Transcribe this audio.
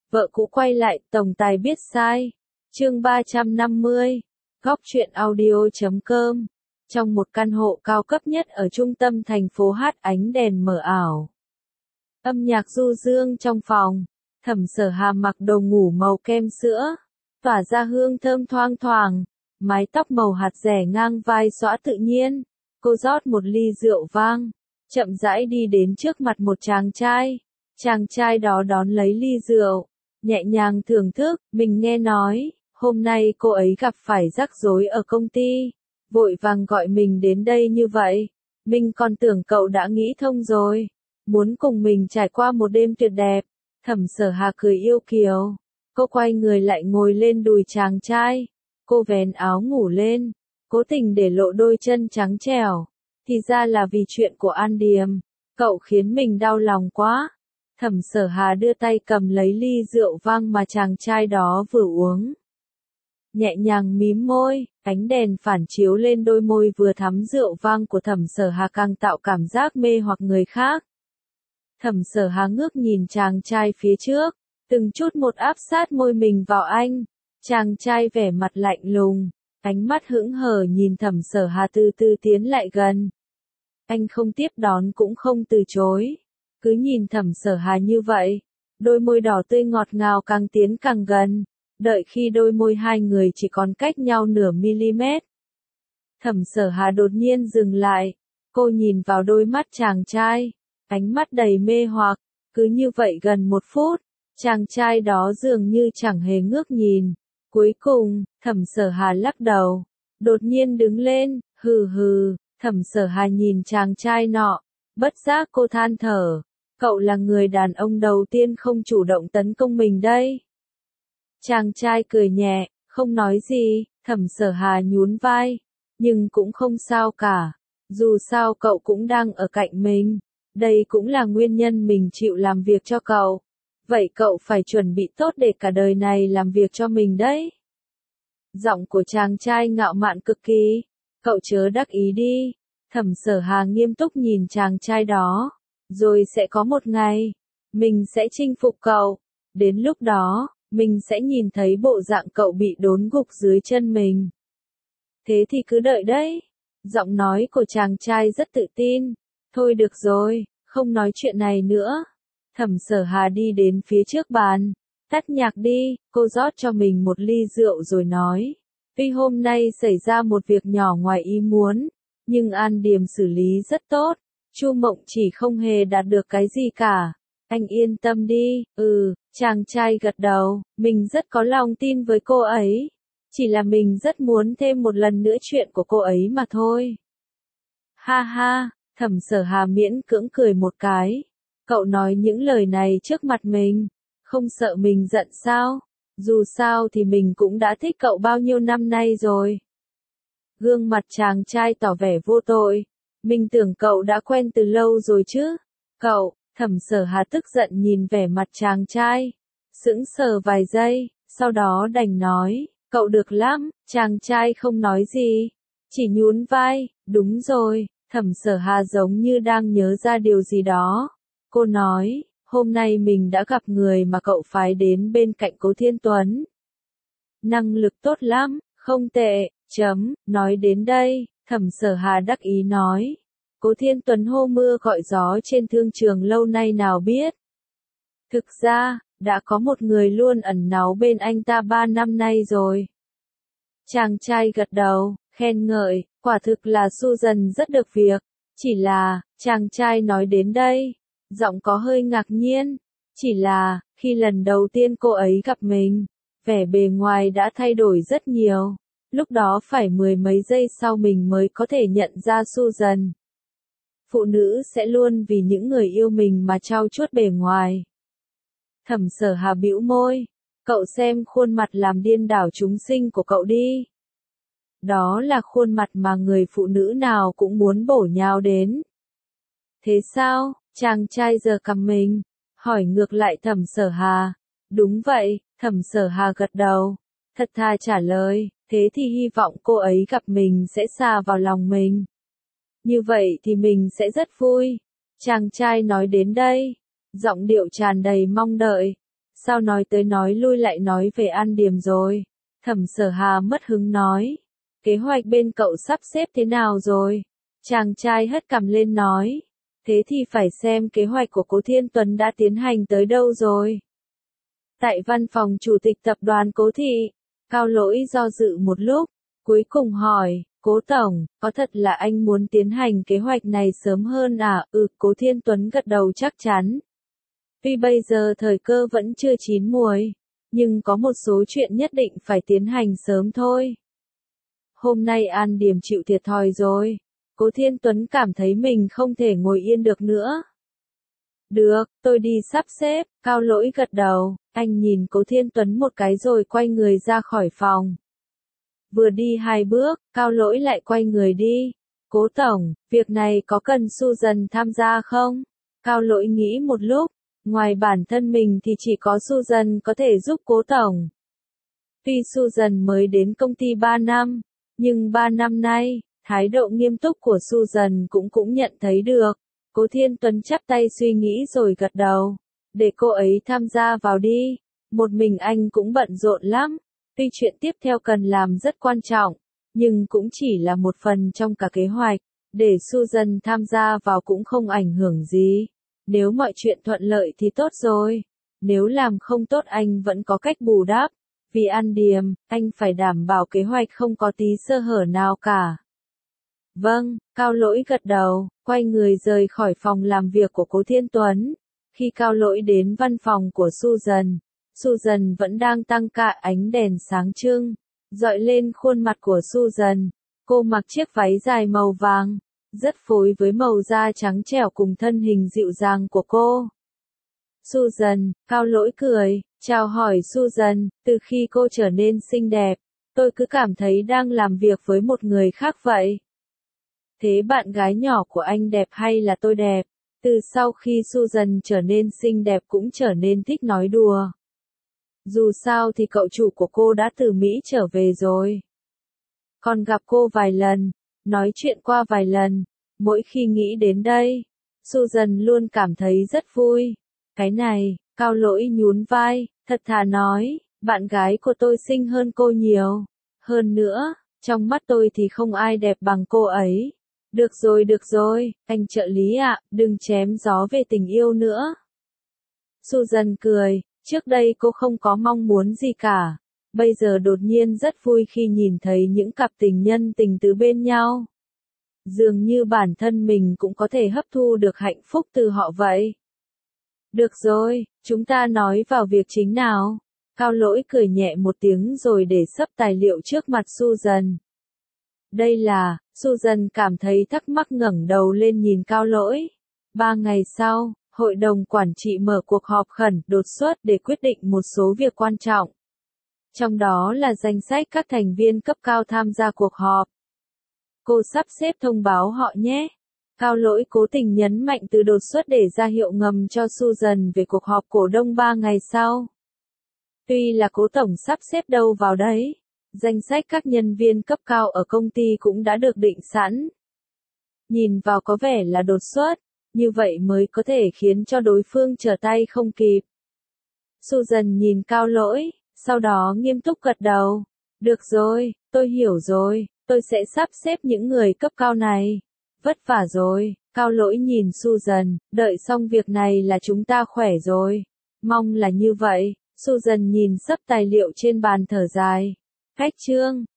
Vợ cũ quay lại, tổng tài biết sai. Chương 350. Góc truyện audio.com. Trong một căn hộ cao cấp nhất ở trung tâm thành phố hát ánh đèn mờ ảo. Âm nhạc du dương trong phòng. Thẩm Sở Hà mặc đồ ngủ màu kem sữa, tỏa ra hương thơm thoang thoảng, mái tóc màu hạt rẻ ngang vai xõa tự nhiên. Cô rót một ly rượu vang, chậm rãi đi đến trước mặt một chàng trai. Chàng trai đó đón lấy ly rượu, nhẹ nhàng thưởng thức. Mình nghe nói, hôm nay cô ấy gặp phải rắc rối ở công ty, vội vàng gọi mình đến đây như vậy. Mình còn tưởng cậu đã nghĩ thông rồi, muốn cùng mình trải qua một đêm tuyệt đẹp. Thẩm Sở Hà cười yêu kiều. Cô quay người lại ngồi lên đùi chàng trai. Cô vén áo ngủ lên, cố tình để lộ đôi chân trắng trẻo. Thì ra là vì chuyện của An Điềm. Cậu khiến mình đau lòng quá. Thẩm Sở Hà đưa tay cầm lấy ly rượu vang mà chàng trai đó vừa uống. Nhẹ nhàng mím môi, ánh đèn phản chiếu lên đôi môi vừa thắm rượu vang của Thẩm Sở Hà càng tạo cảm giác mê hoặc người khác. Thẩm Sở Hà ngước nhìn chàng trai phía trước, từng chút một áp sát môi mình vào anh. Chàng trai vẻ mặt lạnh lùng, ánh mắt hững hờ nhìn Thẩm Sở Hà từ từ tiến lại gần. Anh không tiếp đón cũng không từ chối, cứ nhìn Thẩm Sở Hà như vậy, đôi môi đỏ tươi ngọt ngào càng tiến càng gần, đợi khi đôi môi hai người chỉ còn cách nhau nửa mm. Thẩm Sở Hà đột nhiên dừng lại, cô nhìn vào đôi mắt chàng trai, ánh mắt đầy mê hoặc. Cứ như vậy gần một phút, chàng trai đó dường như chẳng hề ngước nhìn. Cuối cùng, Thẩm Sở Hà lắc đầu, đột nhiên đứng lên, hừ hừ. Thẩm Sở Hà nhìn chàng trai nọ, bất giác cô than thở, cậu là người đàn ông đầu tiên không chủ động tấn công mình đây. Chàng trai cười nhẹ, không nói gì. Thẩm Sở Hà nhún vai, nhưng cũng không sao cả, dù sao cậu cũng đang ở cạnh mình, đây cũng là nguyên nhân mình chịu làm việc cho cậu. Vậy cậu phải chuẩn bị tốt để cả đời này làm việc cho mình đấy. Giọng của chàng trai ngạo mạn cực kỳ. Cậu chớ đắc ý đi. Thẩm Sở Hà nghiêm túc nhìn chàng trai đó. Rồi sẽ có một ngày, mình sẽ chinh phục cậu. Đến lúc đó, mình sẽ nhìn thấy bộ dạng cậu bị đốn gục dưới chân mình. Thế thì cứ đợi đấy. Giọng nói của chàng trai rất tự tin. Thôi được rồi, không nói chuyện này nữa. Thẩm Sở Hà đi đến phía trước bàn. Tắt nhạc đi, cô rót cho mình một ly rượu rồi nói. Tuy hôm nay xảy ra một việc nhỏ ngoài ý muốn, nhưng An Điềm xử lý rất tốt. Chu Mộng chỉ không hề đạt được cái gì cả. Anh yên tâm đi. Chàng trai gật đầu, mình rất có lòng tin với cô ấy. Chỉ là mình rất muốn thêm một lần nữa chuyện của cô ấy mà thôi. Ha ha, Thẩm Sở Hà miễn cưỡng cười một cái. Cậu nói những lời này trước mặt mình, không sợ mình giận sao? Dù sao thì mình cũng đã thích cậu bao nhiêu năm nay rồi. Gương mặt chàng trai tỏ vẻ vô tội. Mình tưởng cậu đã quen từ lâu rồi chứ. Cậu, Thẩm Sở Hà tức giận nhìn vẻ mặt chàng trai. Sững sờ vài giây, sau đó đành nói, cậu được lắm. Chàng trai không nói gì, chỉ nhún vai. Đúng rồi. Thẩm Sở Hà giống như đang nhớ ra điều gì đó. Cô nói, hôm nay mình đã gặp người mà cậu phái đến bên cạnh Cố Thiên Tuấn. Năng lực tốt lắm, không tệ. Nói đến đây, Thẩm Sở Hà đắc ý nói. Cố Thiên Tuấn hô mưa gọi gió trên thương trường lâu nay nào biết. Thực ra, đã có một người luôn ẩn náu bên anh ta 3 năm nay rồi. Chàng trai gật đầu, khen ngợi, quả thực là Susan rất được việc. Chỉ là, chàng trai nói đến đây, giọng có hơi ngạc nhiên. Chỉ là, khi lần đầu tiên cô ấy gặp mình, vẻ bề ngoài đã thay đổi rất nhiều. Lúc đó phải mười mấy giây sau mình mới có thể nhận ra Susan. Phụ nữ sẽ luôn vì những người yêu mình mà trau chuốt bề ngoài. Thẩm Sở Hà bĩu môi. Cậu xem khuôn mặt làm điên đảo chúng sinh của cậu đi. Đó là khuôn mặt mà người phụ nữ nào cũng muốn bổ nhào đến. Thế sao? Chàng trai giơ cằm mình, hỏi ngược lại Thẩm Sở Hà. Đúng vậy, Thẩm Sở Hà gật đầu, thật thà trả lời, thế thì hy vọng cô ấy gặp mình sẽ xa vào lòng mình. Như vậy thì mình sẽ rất vui. Chàng trai nói đến đây, giọng điệu tràn đầy mong đợi. Sao nói tới nói lui lại nói về An Điềm rồi? Thẩm Sở Hà mất hứng nói. Kế hoạch bên cậu sắp xếp thế nào rồi? Chàng trai hất cằm lên nói. Thế thì phải xem kế hoạch của Cố Thiên Tuấn đã tiến hành tới đâu rồi. Tại văn phòng chủ tịch tập đoàn Cố Thị, Cao Lỗi do dự một lúc, cuối cùng hỏi, Cố Tổng, có thật là anh muốn tiến hành kế hoạch này sớm hơn à? Cố Thiên Tuấn gật đầu chắc chắn. Tuy bây giờ thời cơ vẫn chưa chín muồi, nhưng có một số chuyện nhất định phải tiến hành sớm thôi. Hôm nay An Điềm chịu thiệt thòi rồi. Cố Thiên Tuấn cảm thấy mình không thể ngồi yên được nữa. Được, tôi đi sắp xếp, Cao Lỗi gật đầu, anh nhìn Cố Thiên Tuấn một cái rồi quay người ra khỏi phòng. Vừa đi 2 bước, Cao Lỗi lại quay người đi. Cố Tổng, việc này có cần Susan tham gia không? Cao Lỗi nghĩ một lúc, ngoài bản thân mình thì chỉ có Susan có thể giúp Cố Tổng. Tuy Susan mới đến công ty 3 năm, nhưng 3 năm nay, thái độ nghiêm túc của Susan cũng nhận thấy được. Cố Thiên Tuấn chắp tay suy nghĩ rồi gật đầu. Để cô ấy tham gia vào đi. Một mình anh cũng bận rộn lắm. Tuy chuyện tiếp theo cần làm rất quan trọng, nhưng cũng chỉ là một phần trong cả kế hoạch. Để Susan tham gia vào cũng không ảnh hưởng gì. Nếu mọi chuyện thuận lợi thì tốt rồi. Nếu làm không tốt anh vẫn có cách bù đắp. Vì An Điềm, anh phải đảm bảo kế hoạch không có tí sơ hở nào cả. Vâng, Cao Lỗi gật đầu, quay người rời khỏi phòng làm việc của Cố Thiên Tuấn. Khi Cao Lỗi đến văn phòng của Susan, Susan vẫn đang tăng ca, ánh đèn sáng trưng, dọi lên khuôn mặt của Susan. Cô mặc chiếc váy dài màu vàng, rất phối với màu da trắng trẻo cùng thân hình dịu dàng của cô. Susan, Cao Lỗi cười, chào hỏi Susan, từ khi cô trở nên xinh đẹp, tôi cứ cảm thấy đang làm việc với một người khác vậy. Thế bạn gái nhỏ của anh đẹp hay là tôi đẹp? Từ sau khi Susan trở nên xinh đẹp cũng trở nên thích nói đùa. Dù sao thì cậu chủ của cô đã từ Mỹ trở về rồi. Còn gặp cô vài lần, nói chuyện qua vài lần, mỗi khi nghĩ đến đây, Susan luôn cảm thấy rất vui. Cái này, Cao Lỗi nhún vai, thật thà nói, bạn gái của tôi xinh hơn cô nhiều. Hơn nữa, trong mắt tôi thì không ai đẹp bằng cô ấy. Được rồi, anh trợ lý ạ, đừng chém gió về tình yêu nữa. Susan cười, trước đây cô không có mong muốn gì cả. Bây giờ đột nhiên rất vui khi nhìn thấy những cặp tình nhân tình tứ bên nhau. Dường như bản thân mình cũng có thể hấp thu được hạnh phúc từ họ vậy. Được rồi, chúng ta nói vào việc chính nào. Cao Lỗi cười nhẹ một tiếng rồi để sấp tài liệu trước mặt Susan. Đây là, Susan cảm thấy thắc mắc ngẩng đầu lên nhìn Cao Lỗi. 3 ngày sau, hội đồng quản trị mở cuộc họp khẩn đột xuất để quyết định một số việc quan trọng. Trong đó là danh sách các thành viên cấp cao tham gia cuộc họp. Cô sắp xếp thông báo họ nhé. Cao Lỗi cố tình nhấn mạnh từ đột xuất để ra hiệu ngầm cho Susan về cuộc họp cổ đông 3 ngày sau. Tuy là Cố Tổng sắp xếp đâu vào đấy, danh sách các nhân viên cấp cao ở công ty cũng đã được định sẵn. Nhìn vào có vẻ là đột xuất, như vậy mới có thể khiến cho đối phương trở tay không kịp. Susan nhìn Cao Lỗi, sau đó nghiêm túc gật đầu. Được rồi, tôi hiểu rồi, tôi sẽ sắp xếp những người cấp cao này. Vất vả rồi, Cao Lỗi nhìn Susan, đợi xong việc này là chúng ta khỏe rồi. Mong là như vậy. Susan nhìn sấp tài liệu trên bàn thở dài. Cách chương